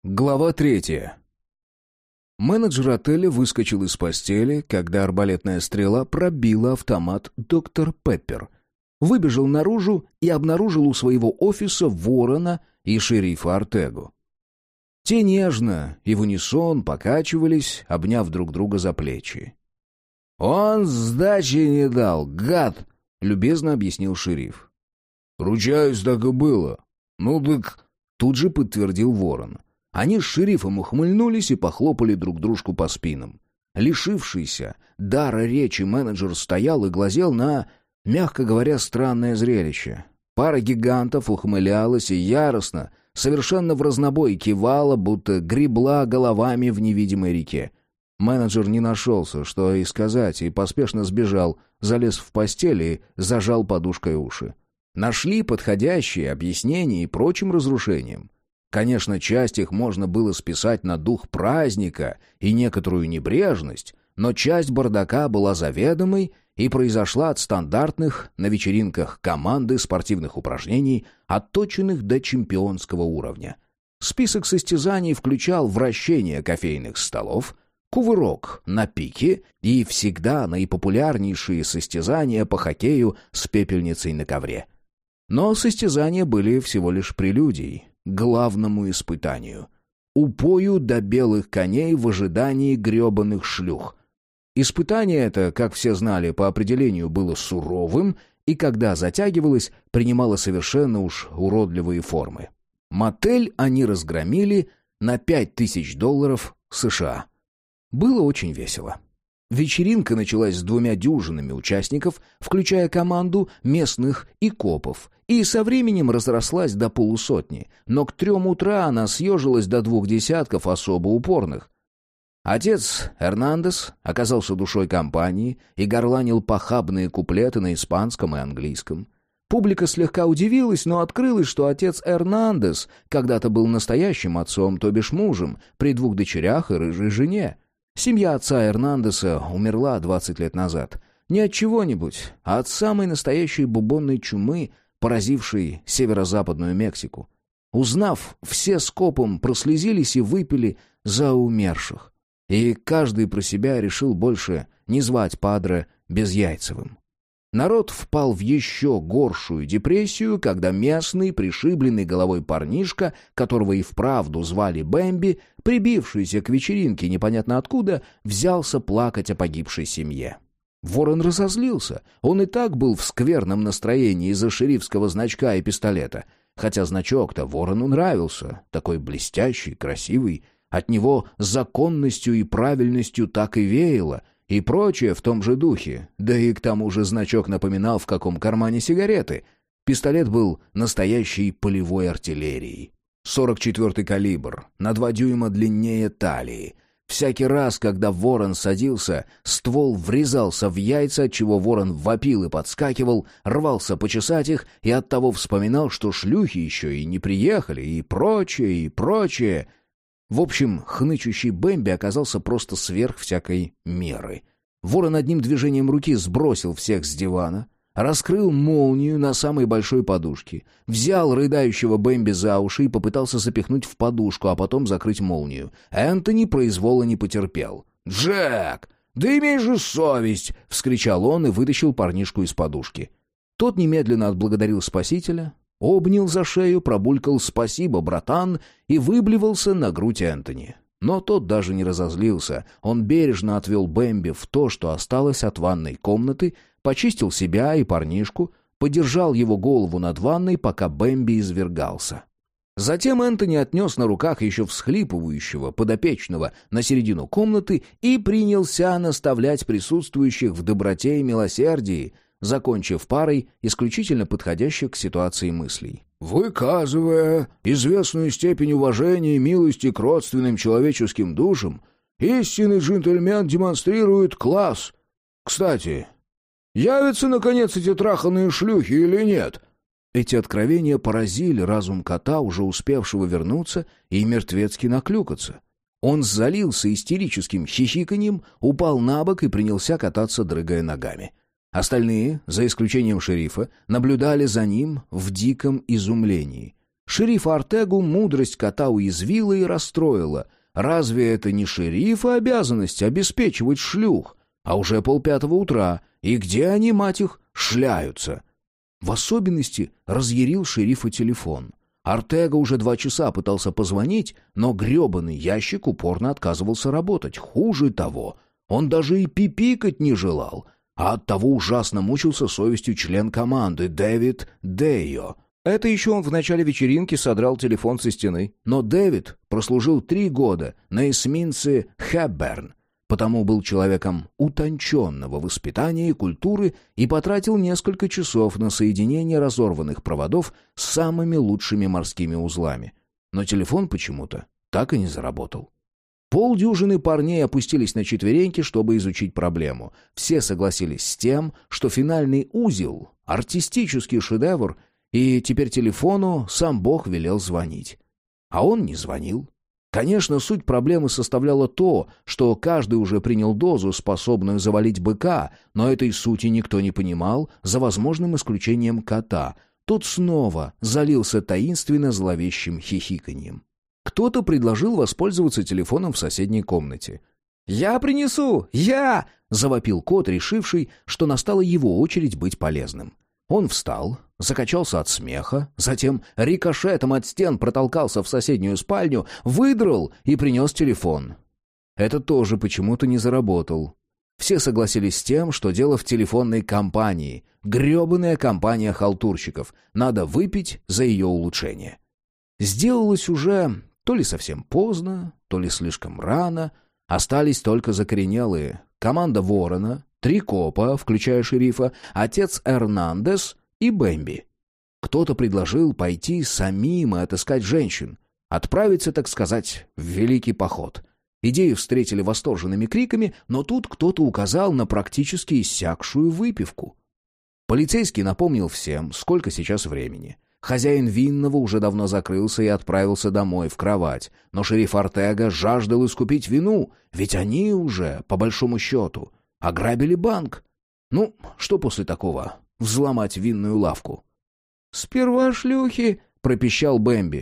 Глава 3. Менеджер отеля выскочил из постели, когда арбалетная стрела пробила автомат «Доктор Пеппер». Выбежал наружу и обнаружил у своего офиса Ворона и шерифа Ортегу. Те нежно и в унисон покачивались, обняв друг друга за плечи. «Он сдачи не дал, гад!» — любезно объяснил шериф. «Ручаюсь, так и было. Ну так...» — тут же подтвердил Ворон. Они с шерифом ухмыльнулись и похлопали друг дружку по спинам. Лишившийся дара речи менеджер стоял и глазел на, мягко говоря, странное зрелище. Пара гигантов ухмылялась и яростно, совершенно в разнобой кивала, будто гребла головами в невидимой реке. Менеджер не нашелся, что и сказать, и поспешно сбежал, залез в постель и зажал подушкой уши. Нашли подходящие объяснения и прочим разрушениям. Конечно, часть их можно было списать на дух праздника и некоторую небрежность, но часть бардака была заведомой и произошла от стандартных на вечеринках команды спортивных упражнений, отточенных до чемпионского уровня. Список состязаний включал вращение кофейных столов, кувырок на пике и всегда наипопулярнейшие состязания по хоккею с пепельницей на ковре. Но состязания были всего лишь прелюдией к главному испытанию — упою до белых коней в ожидании гребаных шлюх. Испытание это, как все знали, по определению было суровым и, когда затягивалось, принимало совершенно уж уродливые формы. Мотель они разгромили на $5000 США. Было очень весело. Вечеринка началась с 2 дюжинами участников, включая команду местных и копов, и со временем разрослась до полусотни, но к 3 утра она съежилась до 2 десятков особо упорных. Отец Эрнандес оказался душой компании и горланил похабные куплеты на испанском и английском. Публика слегка удивилась, но открылось, что отец Эрнандес когда-то был настоящим отцом, то бишь мужем, при 2 дочерях и рыжей жене. Семья отца Эрнандеса умерла 20 лет назад. Не от чего-нибудь, а от самой настоящей бубонной чумы, поразившей северо-западную Мексику. Узнав, все скопом прослезились и выпили за умерших. И каждый про себя решил больше не звать падре Безяйцевым. Народ впал в еще горшую депрессию, когда местный, пришибленный головой парнишка, которого и вправду звали Бэмби, прибившийся к вечеринке непонятно откуда, взялся плакать о погибшей семье. Ворон разозлился. Он и так был в скверном настроении из-за шерифского значка и пистолета. Хотя значок-то Ворону нравился, такой блестящий, красивый. От него законностью и правильностью так и веяло, и прочее в том же духе. Да и к тому же значок напоминал, в каком кармане сигареты. Пистолет был настоящей полевой артиллерией. 44-й калибр, на 2 дюйма длиннее талии. Всякий раз, когда ворон садился, ствол врезался в яйца, отчего ворон вопил и подскакивал, рвался почесать их и оттого вспоминал, что шлюхи еще и не приехали, и прочее, и прочее. В общем, хнычущий Бэмби оказался просто сверх всякой меры. Ворон одним движением руки сбросил всех с дивана, раскрыл молнию на самой большой подушке, взял рыдающего Бэмби за уши и попытался запихнуть в подушку, а потом закрыть молнию. Энтони произвола не потерпел. «Джек, да имей же совесть!» — вскричал он и вытащил парнишку из подушки. Тот немедленно отблагодарил спасителя, обнял за шею, пробулькал «спасибо, братан» и выблевался на грудь Энтони. Но тот даже не разозлился. Он бережно отвел Бэмби в то, что осталось от ванной комнаты, почистил себя и парнишку, подержал его голову над ванной, пока Бэмби извергался. Затем Энтони отнес на руках еще всхлипывающего подопечного на середину комнаты и принялся наставлять присутствующих в доброте и милосердии, закончив парой исключительно подходящих к ситуации мыслей. «Выказывая известную степень уважения и милости к родственным человеческим душам, истинный джентльмен демонстрирует класс. Кстати, явятся, наконец, эти траханные шлюхи или нет?» Эти откровения поразили разум кота, уже успевшего вернуться и мертвецки наклюкаться. Он залился истерическим хихиканьем, упал на бок и принялся кататься, дрыгая ногами. Остальные, за исключением шерифа, наблюдали за ним в диком изумлении. Шерифа Ортегу мудрость кота уязвила и расстроила. Разве это не шерифа обязанность обеспечивать шлюх? А уже 4:30 утра, и где они, мать их, шляются? В особенности разъярил шерифа телефон. Ортега уже 2 часа пытался позвонить, но гребаный ящик упорно отказывался работать. Хуже того, он даже и пипикать не желал, а оттого ужасно мучился совестью член команды Дэвид Дейо. Это еще он в начале вечеринки содрал телефон со стены. Но Дэвид прослужил 3 года на эсминце «Хэбберн», потому был человеком утонченного воспитания и культуры и потратил несколько часов на соединение разорванных проводов с самыми лучшими морскими узлами. Но телефон почему-то так и не заработал. Полдюжины парней опустились на четвереньки, чтобы изучить проблему. Все согласились с тем, что финальный узел — артистический шедевр, и теперь телефону сам Бог велел звонить. А он не звонил. Конечно, суть проблемы составляла то, что каждый уже принял дозу, способную завалить быка, но этой сути никто не понимал, за возможным исключением кота. Тот снова залился таинственно зловещим хихиканьем. Кто-то предложил воспользоваться телефоном в соседней комнате. «Я принесу! Я!» — завопил кот, решивший, что настала его очередь быть полезным. Он встал, закачался от смеха, затем рикошетом от стен протолкался в соседнюю спальню, выдрал и принес телефон. Это тоже почему-то не заработал. Все согласились с тем, что дело в телефонной компании. Гребаная компания халтурщиков. Надо выпить за ее улучшение. Сделалось уже то ли совсем поздно, то ли слишком рано. Остались только закоренелые. Команда Ворона, 3 копа, включая шерифа, отец Эрнандес и Бэмби. Кто-то предложил пойти самим и отыскать женщин. Отправиться, так сказать, в великий поход. Идею встретили восторженными криками, но тут кто-то указал на практически иссякшую выпивку. Полицейский напомнил всем, сколько сейчас времени. Хозяин винного уже давно закрылся и отправился домой в кровать. Но шериф Ортега жаждал искупить вину, ведь они уже, по большому счету, ограбили банк. Ну, что после такого? Взломать винную лавку. «Сперва шлюхи», — пропищал Бэмби.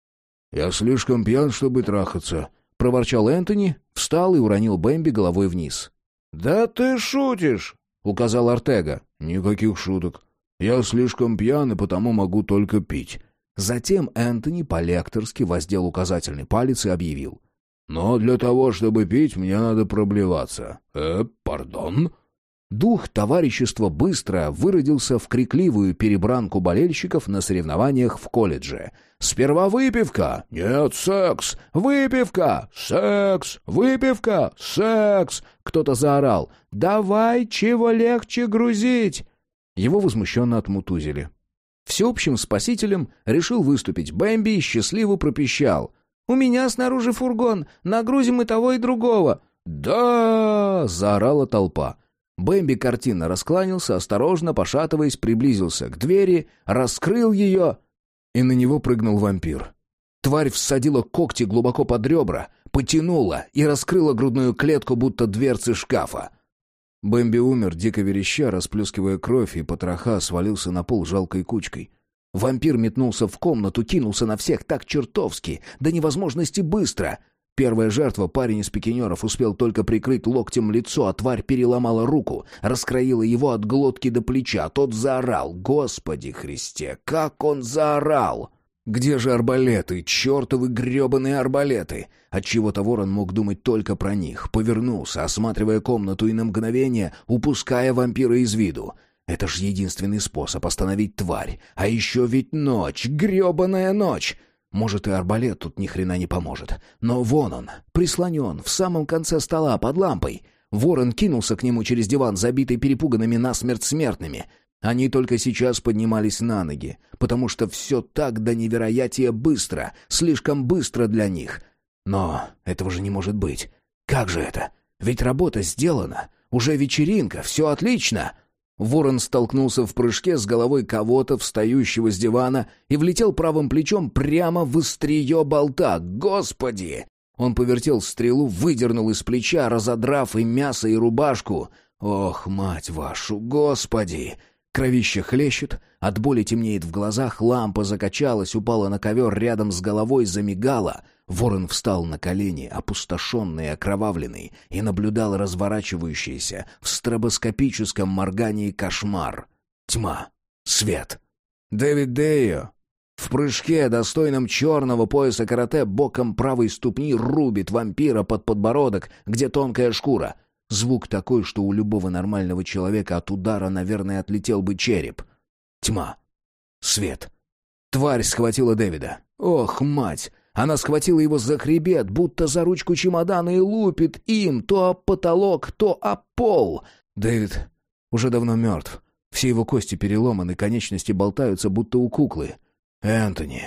«Я слишком пьян, чтобы трахаться», — проворчал Энтони, встал и уронил Бэмби головой вниз. «Да ты шутишь», — указал Ортега. «Никаких шуток. Я слишком пьян и потому могу только пить». Затем Энтони по-лекторски воздел указательный палец и объявил. «Но для того, чтобы пить, мне надо проблеваться». Пардон?» Дух товарищества быстро выродился в крикливую перебранку болельщиков на соревнованиях в колледже. «Сперва выпивка! Нет, секс! Выпивка! Секс! Выпивка! Секс!» Кто-то заорал. «Давай, чего легче грузить!» Его возмущенно отмутузили. Всеобщим спасителем решил выступить Бэмби и счастливо пропищал. «У меня снаружи фургон, нагрузим и того, и другого». «Да!» — заорала толпа. Бэмби картинно раскланялся, осторожно, пошатываясь, приблизился к двери, раскрыл ее, и на него прыгнул вампир. Тварь всадила когти глубоко под ребра, потянула и раскрыла грудную клетку, будто дверцы шкафа. Бэмби умер, дико вереща, расплескивая кровь, и потроха свалился на пол жалкой кучкой. Вампир метнулся в комнату, кинулся на всех так чертовски, до невозможности быстро. Первая жертва, парень из пикинеров, успел только прикрыть локтем лицо, а тварь переломала руку, раскроила его от глотки до плеча. Тот заорал. Господи Христе, как он заорал! Где же арбалеты, чертовы гребаные арбалеты? Отчего-то Ворон мог думать только про них. Повернулся, осматривая комнату и на мгновение упуская вампира из виду. Это ж единственный способ остановить тварь. А еще ведь ночь, гребаная ночь! Может, и арбалет тут ни хрена не поможет. Но вон он, прислонен, в самом конце стола, под лампой. Ворон кинулся к нему через диван, забитый перепуганными насмерть смертными. Они только сейчас поднимались на ноги, потому что все так до невероятия быстро, слишком быстро для них. Но этого же не может быть. Как же это? Ведь работа сделана. Уже вечеринка, все отлично. Ворон столкнулся в прыжке с головой кого-то, встающего с дивана, и влетел правым плечом прямо в острие болта. Господи! Он повертел стрелу, выдернул из плеча, разодрав и мясо, и рубашку. Ох, мать вашу, господи! Кровище хлещет, от боли темнеет в глазах, лампа закачалась, упала на ковер рядом с головой, замигала. Ворон встал на колени, опустошенный, окровавленный, и наблюдал разворачивающийся в стробоскопическом моргании кошмар. Тьма. Свет. Дэвид Дейо в прыжке, достойном черного пояса карате, боком правой ступни рубит вампира под подбородок, где тонкая шкура. Звук такой, что у любого нормального человека от удара, наверное, отлетел бы череп. Тьма. Свет. Тварь схватила Дэвида. Ох, мать! Она схватила его за хребет, будто за ручку чемодана, и лупит им то об потолок, то об пол. Дэвид уже давно мертв. Все его кости переломаны, конечности болтаются, будто у куклы. Энтони.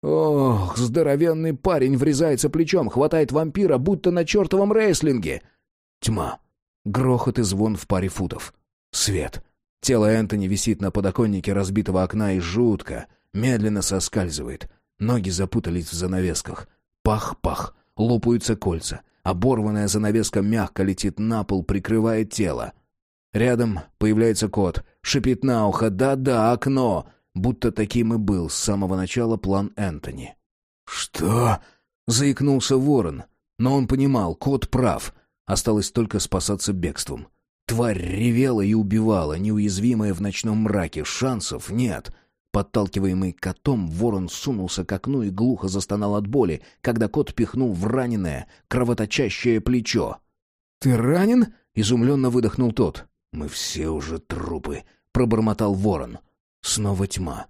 Ох, здоровенный парень врезается плечом, хватает вампира, будто на чертовом рейслинге. Тьма. Грохот и звон в паре футов. Свет. Тело Энтони висит на подоконнике разбитого окна и жутко, медленно соскальзывает. Ноги запутались в занавесках. Пах-пах. Лопаются кольца. Оборванная занавеска мягко летит на пол, прикрывает тело. Рядом появляется кот. Шипит на ухо: «Да-да, окно!» Будто таким и был с самого начала план Энтони. «Что?» — заикнулся Ворон. Но он понимал, кот прав. Осталось только спасаться бегством. Тварь ревела и убивала, неуязвимая в ночном мраке. Шансов нет. Подталкиваемый котом, Ворон сунулся к окну и глухо застонал от боли, когда кот пихнул в раненое, кровоточащее плечо. «Ты ранен?» — изумленно выдохнул тот. «Мы все уже трупы», — пробормотал Ворон. Снова тьма.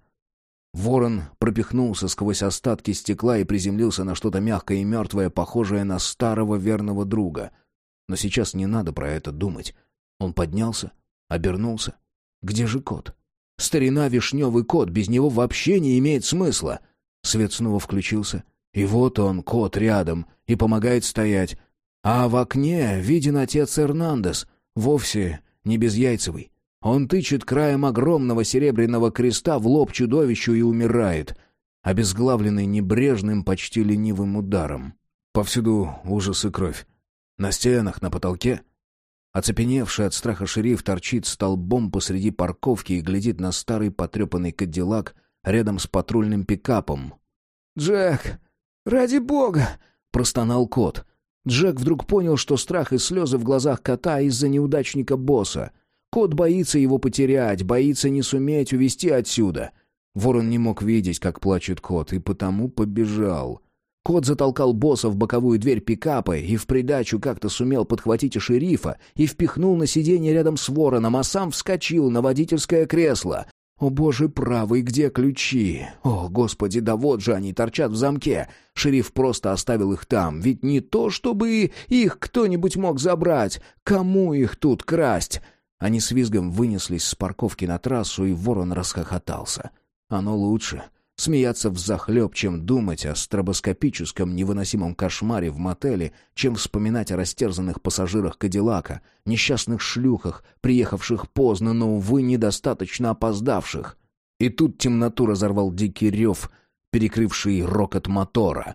Ворон пропихнулся сквозь остатки стекла и приземлился на что-то мягкое и мертвое, похожее на старого верного друга. Но сейчас не надо про это думать. Он поднялся, обернулся. Где же кот? Старина вишневый кот, без него вообще не имеет смысла. Свет снова включился, и вот он, кот, рядом, и помогает стоять. А в окне виден отец Эрнандес, вовсе не безяйцевый. Он тычет краем огромного серебряного креста в лоб чудовищу и умирает, обезглавленный небрежным, почти ленивым ударом. Повсюду ужас и кровь. На стенах, на потолке. Оцепеневший от страха шериф торчит столбом посреди парковки и глядит на старый потрепанный кадиллак рядом с патрульным пикапом. «Джек, ради бога!» — простонал кот. Джек вдруг понял, что страх и слезы в глазах кота из-за неудачника-босса. Кот боится его потерять, боится не суметь увести отсюда. Ворон не мог видеть, как плачет кот, и потому побежал. Кот затолкал босса в боковую дверь пикапа и в придачу как-то сумел подхватить и шерифа и впихнул на сиденье рядом с Вороном, а сам вскочил на водительское кресло. «О, боже правый, где ключи? О, господи, да вот же они торчат в замке!» Шериф просто оставил их там, ведь не то, чтобы их кто-нибудь мог забрать. Кому их тут красть? Они с визгом вынеслись с парковки на трассу, и Ворон расхохотался. Оно лучше — смеяться взахлеб, чем думать о стробоскопическом невыносимом кошмаре в мотеле, чем вспоминать о растерзанных пассажирах Кадиллака, несчастных шлюхах, приехавших поздно, но, увы, недостаточно опоздавших. И тут темноту разорвал дикий рев, перекрывший рокот мотора.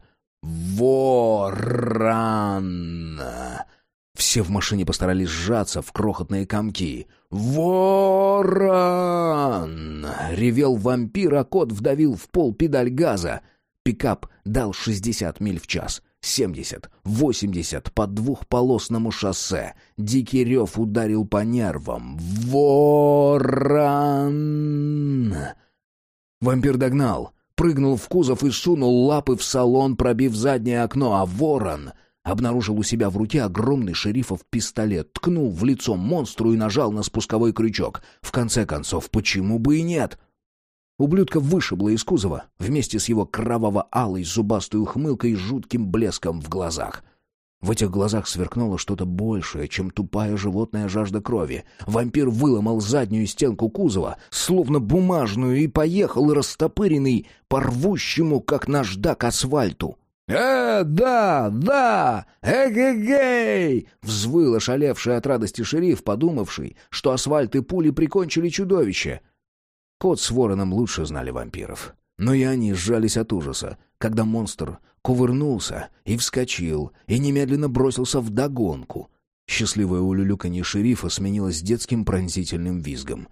«Ворон!» Все в машине постарались сжаться в крохотные комки. «Ворон!» — ревел вампир, а кот вдавил в пол педаль газа. Пикап дал 60 миль в час, 70, 80 по двухполосному шоссе. Дикий рев ударил по нервам. «Ворон!» Вампир догнал, прыгнул в кузов и сунул лапы в салон, пробив заднее окно, а Ворон обнаружил у себя в руке огромный шерифов пистолет, ткнул в лицо монстру и нажал на спусковой крючок. В конце концов, почему бы и нет? Ублюдка вышибло из кузова вместе с его кроваво-алой зубастой ухмылкой и жутким блеском в глазах. В этих глазах сверкнуло что-то большее, чем тупая животная жажда крови. Вампир выломал заднюю стенку кузова, словно бумажную, и поехал растопыренный по рвущему, как наждак, асфальту. Да! Эгегей!» — взвыл ошалевший от радости шериф, подумавший, что асфальт и пули прикончили чудовище. Кот с Вороном лучше знали вампиров. Но и они сжались от ужаса, когда монстр кувырнулся и вскочил, и немедленно бросился вдогонку. Счастливое улюлюканье шерифа сменилось детским пронзительным визгом.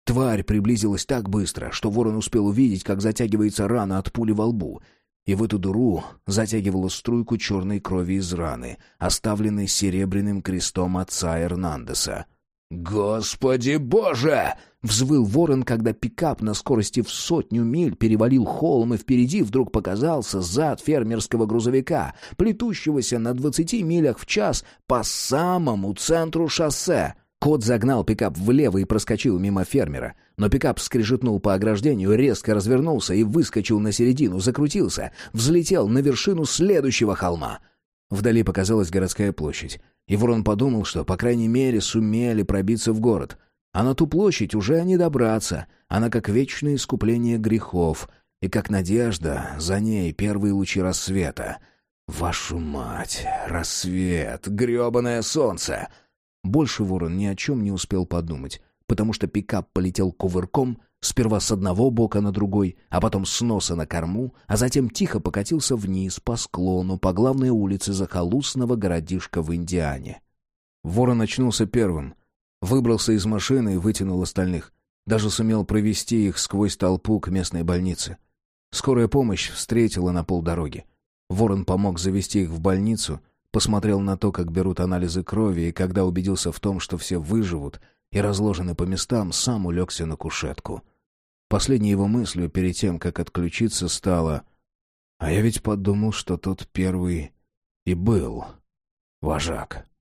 Тварь приблизилась так быстро, что ворон успел увидеть, как затягивается рана от пули во лбу. И в эту дыру затягивала струйку черной крови из раны, оставленной серебряным крестом отца Эрнандеса. «Господи Боже!» — взвыл ворон, когда пикап на скорости в 100 миль перевалил холм, и впереди вдруг показался зад фермерского грузовика, плетущегося на 20 милях в час по самому центру шоссе. Кот загнал пикап влево и проскочил мимо фермера, но пикап скрежетнул по ограждению, резко развернулся и выскочил на середину, закрутился, взлетел на вершину следующего холма. Вдали показалась городская площадь, и ворон подумал, что, по крайней мере, сумели пробиться в город. А на ту площадь уже не добраться, она как вечное искупление грехов, и как надежда за ней первые лучи рассвета. Вашу мать, рассвет, грёбаное солнце! Больше ворон ни о чем не успел подумать, потому что пикап полетел кувырком, сперва с одного бока на другой, а потом с носа на корму, а затем тихо покатился вниз по склону по главной улице захолустного городишка в Индиане. Ворон очнулся первым, выбрался из машины и вытянул остальных. Даже сумел провести их сквозь толпу к местной больнице. Скорая помощь встретила на полдороги. Ворон помог завезти их в больницу, посмотрел на то, как берут анализы крови, и когда убедился в том, что все выживут и разложены по местам, сам улегся на кушетку. Последней его мыслью перед тем, как отключиться, стало: «А я ведь подумал, что тот первый и был вожак».